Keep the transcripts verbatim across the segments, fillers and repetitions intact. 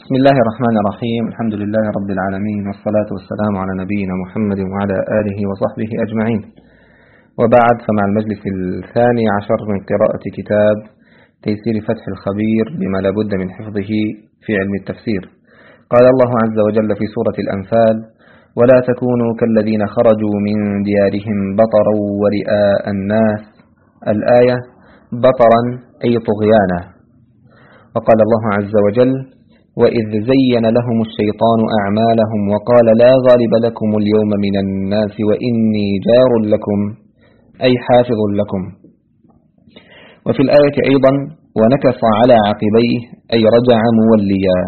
بسم الله الرحمن الرحيم. الحمد لله رب العالمين، والصلاة والسلام على نبينا محمد وعلى آله وصحبه أجمعين، وبعد، فمع المجلس الثاني عشر من قراءة كتاب تيسير فتح الخبير بما لا بد من حفظه في علم التفسير. قال الله عز وجل في سورة الأنفال: ولا تكونوا كالذين خرجوا من ديارهم بطرا ورئاء الناس. الآية: بطرا أي طغيانا. وقال الله عز وجل: وإذ زين لهم الشيطان أعمالهم وقال لا غالب لكم اليوم من الناس وإني جار لكم، أي حافظ لكم. وفي الآية أيضا: ونكص على عقبيه، أي رجع موليا.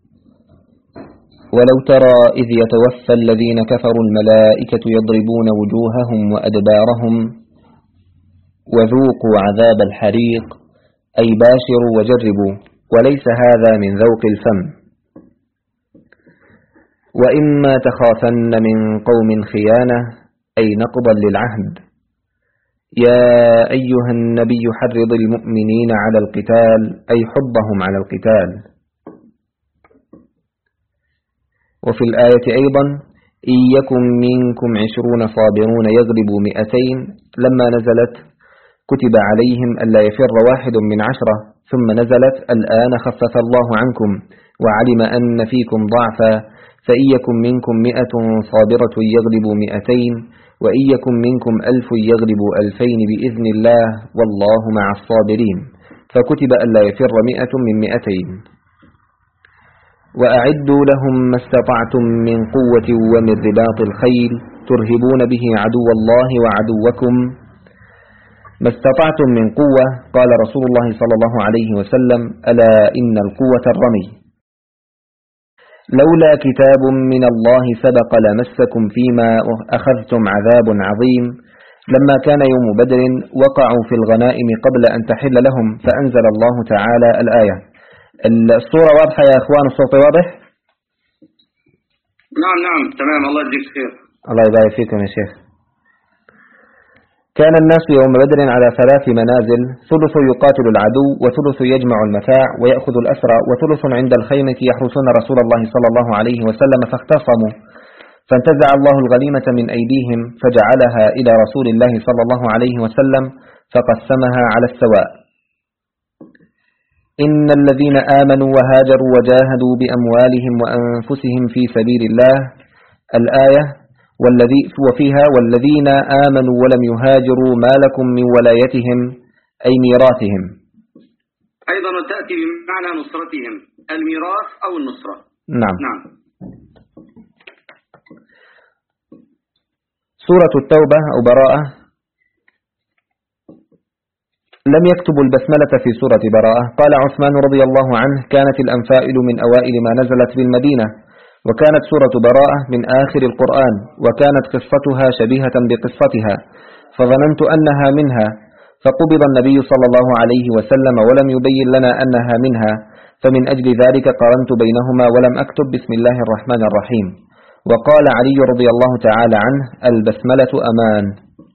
ولو ترى إذ يتوفى الذين كفروا الملائكة يضربون وجوههم وأدبارهم وذوقوا عذاب الحريق، أي باشروا وجربوا، وليس هذا من ذوق الفم. وإما تخافن من قوم خيانة، أي نقضا للعهد. يا أيها النبي حرض المؤمنين على القتال، أي حضهم على القتال. وفي الآية أيضا: إن يكن منكم عشرون صابرون يغلبوا مئتين، لما نزلت كتب عليهم ألا يفر واحد من عشرة، ثم نزلت الآن خفف الله عنكم وعلم أن فيكم ضعفا، فإن يكن منكم مئة صابرة يغلبوا مئتين، وإن يكن منكم ألف يغلبوا ألفين بإذن الله والله مع الصابرين، فكتب ألا يفر مئة من مئتين. وأعدوا لهم ما استطعتم من قوة ومن رباط الخيل ترهبون به عدو الله وعدوكم. ما استطعتم من قوة، قال رسول الله صلى الله عليه وسلم: ألا إن القوة الرمي. لولا كتاب من الله سبق لمسكم فيما أخذتم عذاب عظيم. لما كان يوم بدر وقعوا في الغنائم قبل أن تحل لهم، فأنزل الله تعالى الآية. الصورة واضحة يا أخوان؟ الصوت واضح؟ نعم نعم تمام، الله يجزيك خير. الله يبارك فيكم يا شيخ. كان الناس يوم بدر على ثلاث منازل: ثلث يقاتل العدو، وثلث يجمع المتاع ويأخذ الأسرى، وثلث عند الخيمة يحرسون رسول الله صلى الله عليه وسلم، فاختصموا، فانتزع الله الغنيمة من أيديهم فجعلها إلى رسول الله صلى الله عليه وسلم فقسمها على السواء. إن الذين آمنوا وهاجروا وجاهدوا بأموالهم وأنفسهم في سبيل الله. الآية: والذي وفيها: والذين آمنوا ولم يهاجروا ما لكم من ولايتهم، أي ميراثهم. أيضا تأتي بمعنى نصرتهم، الميراث أو النصرة. نعم. نعم. سورة التوبة أو براءة لم يكتبوا البسملة في سورة براءة. قال عثمان رضي الله عنه: كانت الأنفال من أوائل ما نزلت بالمدينة، وكانت سورة براءة من آخر القرآن، وكانت قصتها شبيهة بقصتها، فظننت أنها منها، فقبض النبي صلى الله عليه وسلم ولم يبين لنا أنها منها، فمن أجل ذلك قارنت بينهما ولم أكتب بسم الله الرحمن الرحيم. وقال علي رضي الله تعالى عنه: البسملة أمان.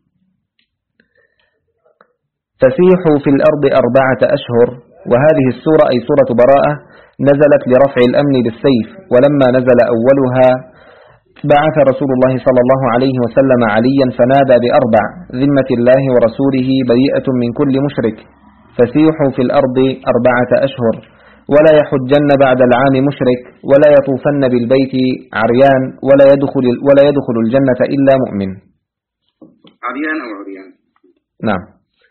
فسيحوا في الأرض أربعة أشهر. وهذه السورة أي سورة براءة نزلت لرفع الأمن بالسيف، ولما نزل أولها بعث رسول الله صلى الله عليه وسلم عليا فنادى بأربع: ذمة الله ورسوله بريئة من كل مشرك، فسيحوا في الأرض أربعة أشهر، ولا يحجن بعد العام مشرك، ولا يطوفن بالبيت عريان، ولا يدخل, ولا يدخل الجنة إلا مؤمن. عريان أو عريان. نعم.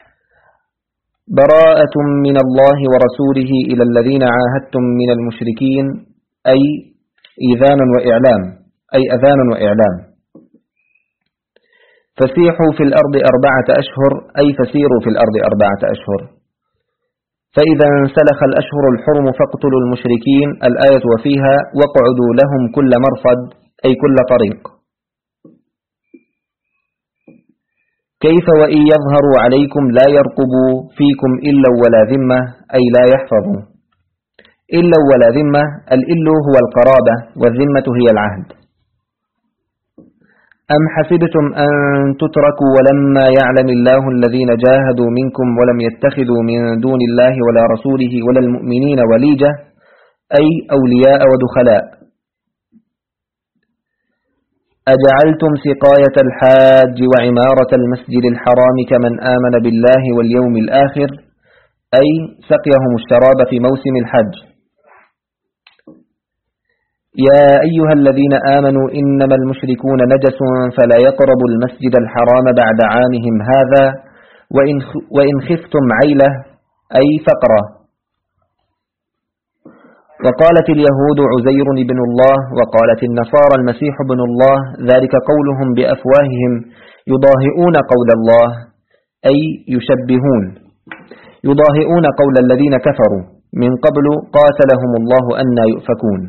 براءة من الله ورسوله إلى الذين عاهدتم من المشركين، أي إذانا وإعلام، أي أذانا وإعلام. فسيحوا في الأرض أربعة أشهر، أي فسيروا في الأرض أربعة أشهر. فإذا انسلخ الأشهر الحرم فاقتلوا المشركين. الآية وفيها: واقعدوا لهم كل مرصد، أي كل طريق. كيف وإن يظهروا عليكم لا يرقبوا فيكم إلا ولا ذمة، أي لا يحفظوا. إلا ولا ذمة، الإل هو القرابة، والذمة هي العهد. أم حسبتم أن تتركوا ولما يعلم الله الذين جاهدوا منكم ولم يتخذوا من دون الله ولا رسوله ولا المؤمنين وليجة، أي أولياء ودخلاء. أجعلتم سقاية الحاج وعمارة المسجد الحرام كمن آمن بالله واليوم الآخر، أي سقيهم الشراب في موسم الحج. يا أيها الذين آمنوا إنما المشركون نجس فلا يقربوا المسجد الحرام بعد عامهم هذا وإن, وإن خفتم عيلة أي فقرة. وقالت اليهود عزير بن الله وقالت النصارى المسيح بن الله، ذلك قولهم بأفواههم يضاهئون قول الله، أي يشبهون، يضاهئون قول الذين كفروا من قبل قاتلهم الله أنى يؤفكون.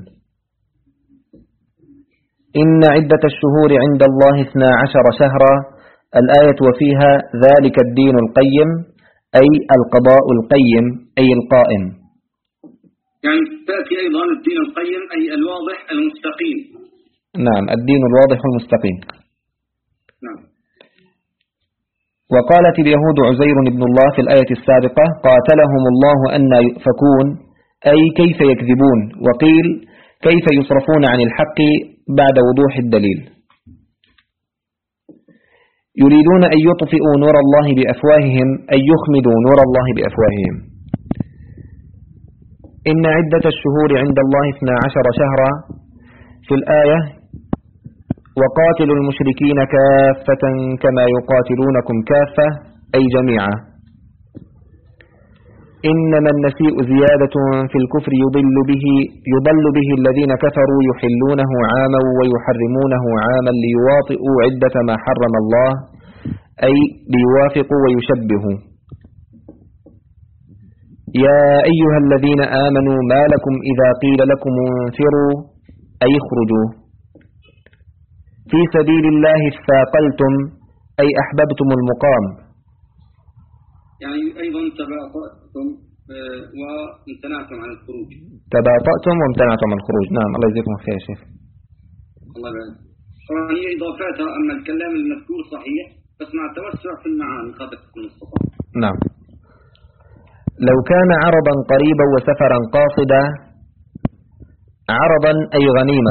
إن عدة الشهور عند الله اثنا عشر شهرا، الآية وفيها ذلك الدين القيم، أي القضاء القيم، أي القائم. يعني تأتي أيضا الدين القيم أي الواضح المستقيم. نعم، الدين الواضح المستقيم. نعم. وقالت اليهود عزير بن الله في الآية السابقة قاتلهم الله أنى يؤفكون، أي كيف يكذبون، وقيل كيف يصرفون عن الحق بعد وضوح الدليل. يريدون أن يطفئوا نور الله بأفواههم، أي يخمدوا نور الله بأفواههم. إن عدة الشهور عند الله اثنا عشر شهرا في الآية وقاتلوا المشركين كافة كما يقاتلونكم كافة، أي جميعا. إنما النسيء زيادة في الكفر يضل به, يضل به الذين كفروا يحلونه عاما ويحرمونه عاما ليواطئوا عدة ما حرم الله، أي ليوافقوا ويشبهوا. يا أيها الذين آمنوا ما لكم إذا قيل لكم انفروا، أي اخرجوا. في سبيل الله اثاقلتم، أي أحببتم المقام. يعني أيضا تباطأتم وامتنعتم عن الخروج. تباطأتم وامتنعتم عن الخروج. نعم، الله يجزيكم خير يا شيخ. الله يبارك. طبعا هي إضافاتها، أما الكلام المذكور صحيح بس مع التوسع في المعاني قدر المستطاع. نعم. لو كان عرضا قريبا وسفرا قاصدا، عرضا أي غنيمة،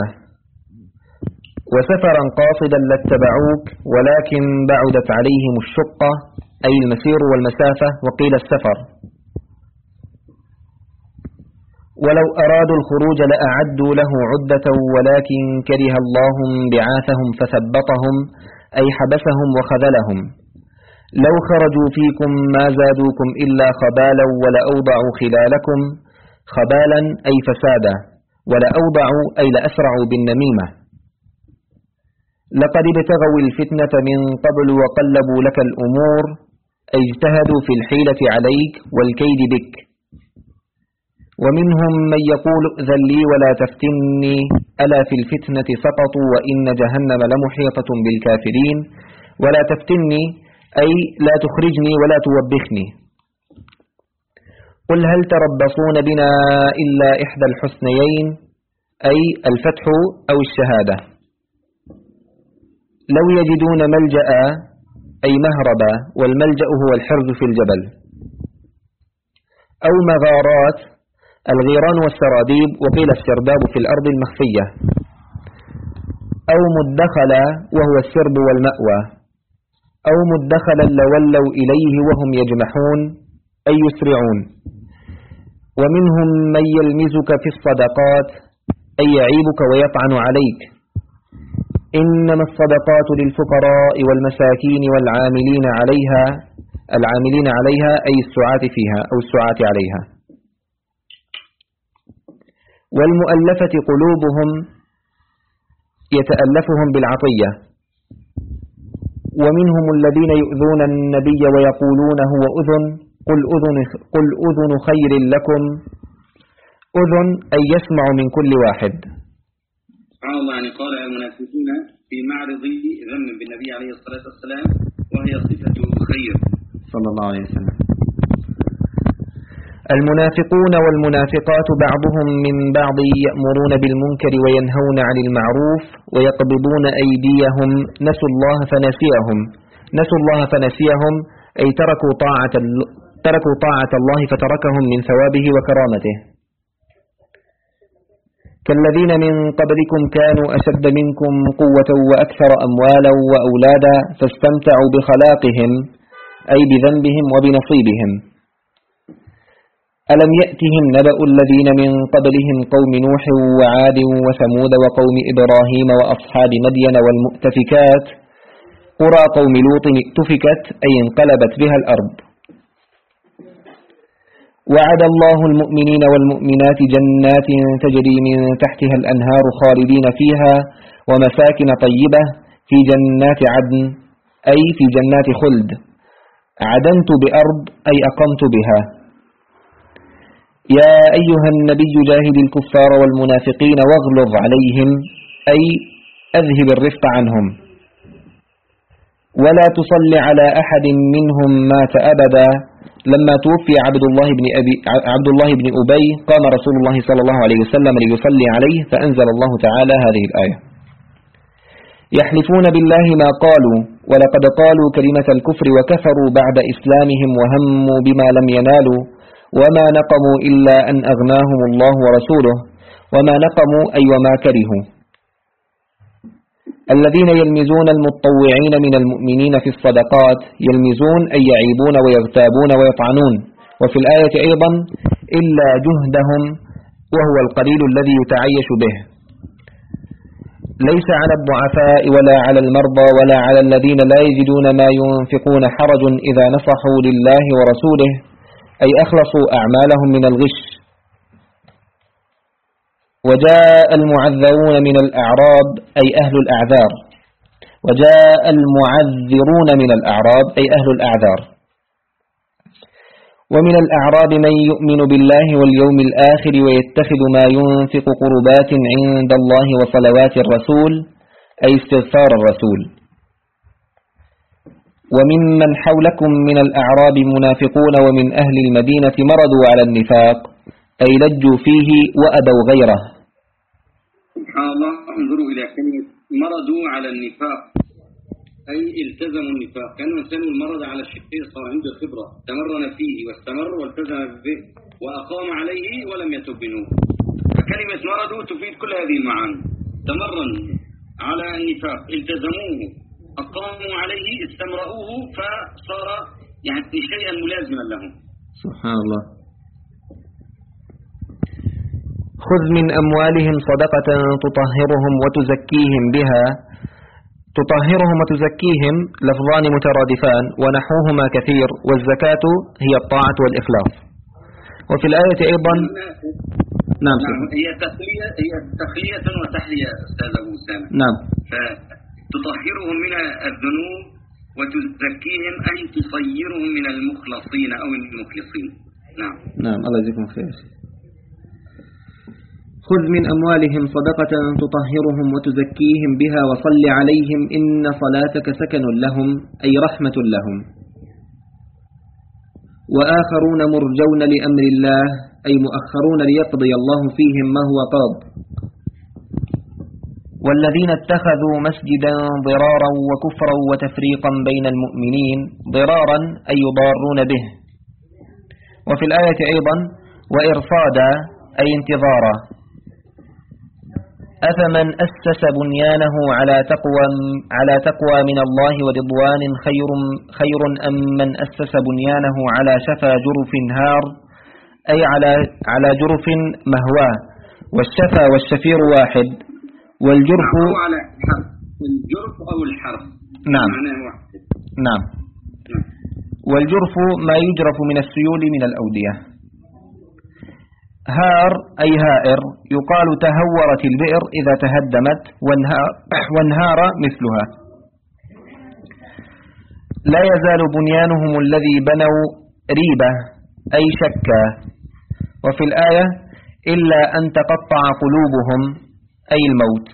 وسفرا قاصدا لاتبعوك ولكن بعدت عليهم الشقة، أي المسير والمسافة، وقيل السفر. ولو أرادوا الخروج لأعدوا له عدة ولكن كره الله انبعاثهم فثبطهم، أي حبسهم وخذلهم. لو خرجوا فيكم ما زادوكم إلا خبالا ولأوضعوا خلالكم، خبالا أي فسادا، ولأوضعوا أي لأسرعوا بالنميمة. لقد ابتغوا الفتنة من قبل وقلبوا لك الأمور، أي اجتهدوا في الحيلة عليك والكيد بك. ومنهم من يقول ائذن لي ولا تفتني، ألا في الفتنة سقطوا وإن جهنم لمحيطة بالكافرين. ولا تفتني أي لا تخرجني ولا توبخني. قل هل تربصون بنا إلا إحدى الحسنيين، أي الفتح أو الشهادة. لو يجدون ملجأ أي مهربا، والملجأ هو الحرز في الجبل. أو مغارات، الغيران والسراديب، وقيل السرداب في الأرض المخفية. أو مدخلا وهو السرب والمأوى. أو مدخلا لولوا إليه وهم يجمحون، أي يسرعون. ومنهم من يلمزك في الصدقات، أي يعيبك ويطعن عليك. إنما الصدقات للفقراء والمساكين والعاملين عليها، العاملين عليها أي السعاة فيها أو السعاة عليها. والمؤلفة قلوبهم، يتألفهم بالعطية. ومنهم الذين يؤذون النبي ويقولون هو أذن، قل أذن, قل أذن خير لكم. أذن أي يسمع من كل واحد. سبحان الله، يعني قال المنافقون في معرض ذم بالنبي عليه الصلاة والسلام وهي صفة خير صلى الله عليه وسلم. المنافقون والمنافقات بعضهم من بعض يأمرون بالمنكر وينهون عن المعروف ويقبضون أيديهم، نسوا الله فنسيهم. نسوا الله فنسيهم أي تركوا طاعة, تركوا طاعة الله فتركهم من ثوابه وكرامته. كالذين من قبلكم كانوا أشد منكم قوة وأكثر أموالا وأولادا فاستمتعوا بخلاقهم أي بذنبهم وبنصيبهم. ألم يأتهم نبأ الذين من قبلهم قوم نوح وعاد وثمود وقوم إبراهيم وأصحاب مدين والمؤتفكات قرى قوم لوط ائتفكت أي انقلبت بها الأرض. وعد الله المؤمنين والمؤمنات جنات تجري من تحتها الأنهار خالدين فيها ومساكن طيبة في جنات عدن أي في جنات خلد. عدنت بأرض أي أقمت بها. يا أيها النبي جاهد الكفار والمنافقين واغلظ عليهم أي أذهب الرفق عنهم. ولا تصل على أحد منهم مات أبدا. لما توفي عبد الله بن أبي عبد الله بن أبي قام رسول الله صلى الله عليه وسلم ليصلي عليه فأنزل الله تعالى هذه الآية. يحلفون بالله ما قالوا ولقد قالوا كلمة الكفر وكفروا بعد إسلامهم وهموا بما لم ينالوا وما نقموا إلا أن أغناهم الله ورسوله وما نقموا أي وما كرهوا. الذين يلمزون المتطوعين من المؤمنين في الصدقات يلمزون أي يعيبون ويغتابون ويطعنون. وفي الآية أيضا إلا جهدهم وهو القليل الذي يتعيش به. ليس على الضعفاء ولا على المرضى ولا على الذين لا يجدون ما ينفقون حرج إذا نصحوا لله ورسوله أي أخلصوا أعمالهم من الغش. وجاء المعذرون من الأعراب أي أهل الأعذار. وجاء المعذرون من الأعراب أي أهل الأعذار. ومن الأعراب من يؤمن بالله واليوم الآخر ويتخذ ما ينفق قربات عند الله وصلوات الرسول أي استغفار الرسول. وممن حولكم من الأعراب منافقون ومن أهل المدينة مرضوا على النفاق أي لجوا فيه وأبوا غيره. سبحان الله. انظروا إلى كلمة مرضوا على النفاق أي التزموا النفاق. كان إنسان المرض على الشيء صار عنده خبرة تمرن فيه واستمر والتزم به وأقام عليه ولم يتب منه. فكلمة مرضوا تفيد كل هذه المعاني. تمرن على النفاق التزموه أقاموا عليه استمرؤوه فصار يعني شيئا ملازما لهم. سبحان الله. خذ من أموالهم صدقة تطهرهم وتزكيهم بها. تطهرهم وتزكيهم لفظان مترادفان ونحوهما كثير والزكاة هي الطاعة والإخلاص. وفي الآية أيضا نعم, نعم هي تخلية هي تخلية وتحلية أستاذ أبو أسامة. نعم. فتطهرهم من الذنوب وتزكيهم أي تصيرهم من المخلصين أو المخلصين. نعم. نعم الله يجزيكم خير. خذ من أموالهم صدقة تطهرهم وتزكيهم بها وصل عليهم إن صلاتك سكن لهم أي رحمة لهم. وآخرون مرجون لأمر الله أي مؤخرون ليقضي الله فيهم ما هو قاض. والذين اتخذوا مسجدا ضرارا وكفرا وتفريقا بين المؤمنين ضرارا أي يضارون به. وفي الآية أيضا وإرصادا أي انتظارا. أفمن أسس بنيانه على تقوى على تقوى من الله ورضوان خير خير أم من أسس بنيانه على شفا جرف هار أي على على جرف مهواه. والشفا والشفير واحد والجرف على الجرف أو الحرف. نعم. نعم. والجرف ما يجرف من السيول من الأودية. هار أي هائر يقال تهورت البئر إذا تهدمت وانهار مثلها. لا يزال بنيانهم الذي بنوا ريبة أي شكا. وفي الآية إلا أن تقطع قلوبهم أي الموت.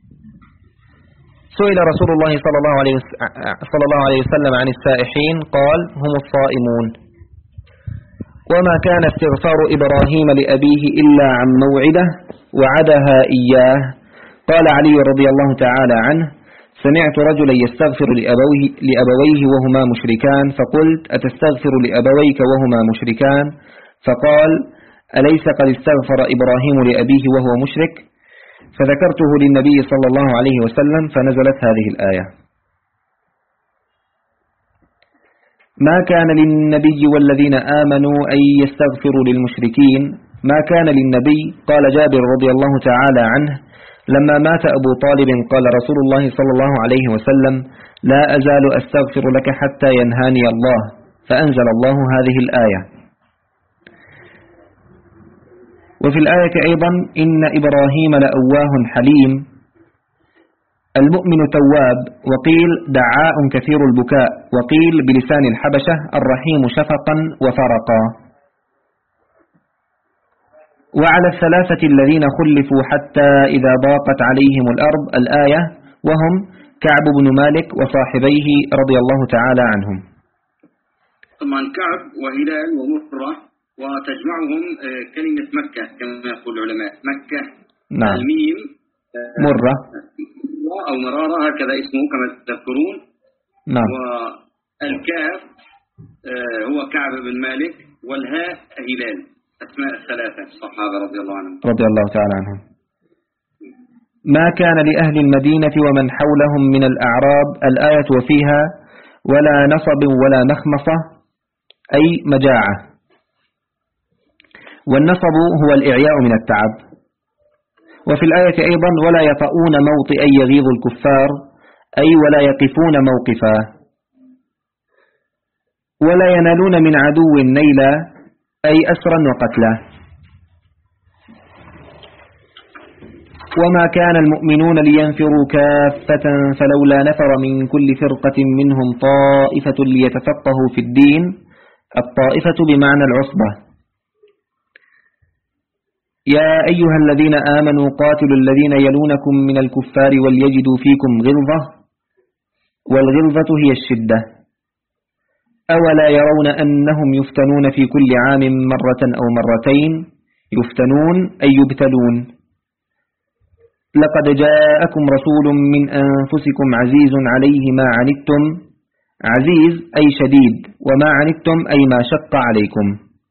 سئل رسول الله صلى الله عليه صلى الله عليه وسلم عن السائحين قال هم الصائمون. وما كان استغفار إبراهيم لأبيه إلا عن موعدة وعدها إياه. قال علي رضي الله تعالى عنه سمعت رجلا يستغفر لأبويه, لأبويه وهما مشركان فقلت أتستغفر لأبويك وهما مشركان؟ فقال أليس قد استغفر إبراهيم لأبيه وهو مشرك؟ فذكرته للنبي صلى الله عليه وسلم فنزلت هذه الآية: ما كان للنبي والذين آمنوا أن يستغفروا للمشركين ما كان للنبي. قال جابر رضي الله تعالى عنه: لما مات أبو طالب قال رسول الله صلى الله عليه وسلم: لا أزال أستغفر لك حتى ينهاني الله، فأنزل الله هذه الآية. وفي الآية أيضا: إن إبراهيم لأواه حليم، المؤمن تواب، وقيل دعاء كثير البكاء، وقيل بلسان الحبشة الرحيم شفقا وفرقا. وعلى الثلاثة الذين خلفوا حتى إذا ضاقت عليهم الأرض الآية، وهم كعب بن مالك وصاحبيه رضي الله تعالى عنهم. طبعا كعب وهلال ومرة، وتجمعهم كلمة مكة كما يقول العلماء، مكة. نعم. الميم مرة أو مرارة هكذا اسمه كما تذكرون. نعم. والكاف هو كعب بن مالك، والهاء هلال، أسماء الثلاثة الصحابة رضي الله عنهم رضي الله تعالى عنهم. ما كان لأهل المدينة ومن حولهم من الأعراب الآية وفيها: ولا نصب ولا مخمصة، أي مجاعة. والنصب هو الإعياء من التعب. وفي الآية أيضا: ولا يطؤون موطئا يغيظ الكفار، أي ولا يقفون موقفا. ولا ينالون من عدو نيلا، أي أسرا وقتلا. وما كان المؤمنون لينفروا كافة فلولا نفر من كل فرقة منهم طائفة ليتفقهوا في الدين، الطائفة بمعنى العصبة. يا أيها الذين آمنوا قاتلوا الذين يلونكم من الكفار وليجدوا فيكم غلظة، والغلظة هي الشدة. أولا يرون أنهم يفتنون في كل عام مرة أو مرتين، يفتنون أي يبتلون. لقد جاءكم رسول من أنفسكم عزيز عليه ما عنتم، عزيز أي شديد، وما عنتم أي ما شق عليكم.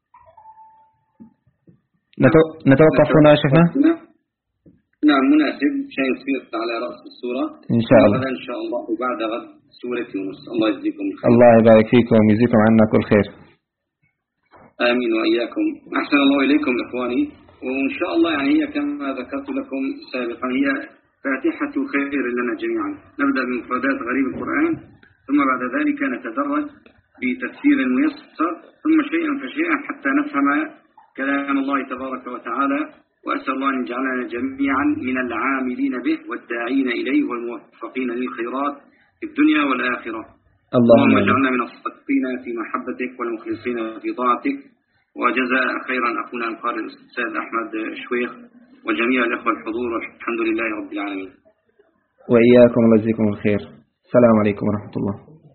نتوقف هنا يا شيخنا؟ نعم مناسب، شيء يصير على رأس السورة إن شاء الله. إن شاء الله وبعد غد سورة يونس. الله يجزيكم الخير. الله يبارك فيكم ويجزيكم عنا كل خير. آمين وإياكم. أحسن الله إليكم إخواني. وإن شاء الله يعني هي كما ذكرت لكم سابقا هي فاتحة خير لنا جميعا. نبدأ بمفردات غريب القرآن، ثم بعد ذلك نتدرج بتفسير ميسر، ثم شيئا فشيئا حتى نفهم كلام الله تبارك وتعالى. وأسأل الله أن يجعلنا جميعا من العاملين به والداعين إليه والموفقين للخيرات في الدنيا والآخرة. اللهم اجعلنا من الصادقين في محبتك والمخلصين في طاعتك. وجزاء خيرا أخونا القارئ الأستاذ أحمد شويخ وجميع الأخوة الحضور، والحمد لله رب العالمين. وإياكم الله يجزيكم الخير. السلام عليكم ورحمة الله.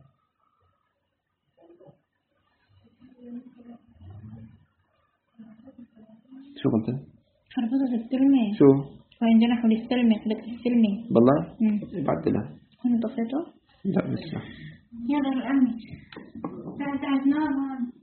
شو قلت؟ خربطة السلمي. شو؟ وين جنحوا للسلمي قلت السلمي. بالله؟ امم بعدلها. هم طفيته؟ لا لسه. يلا يا عمي. تعال تعال نام.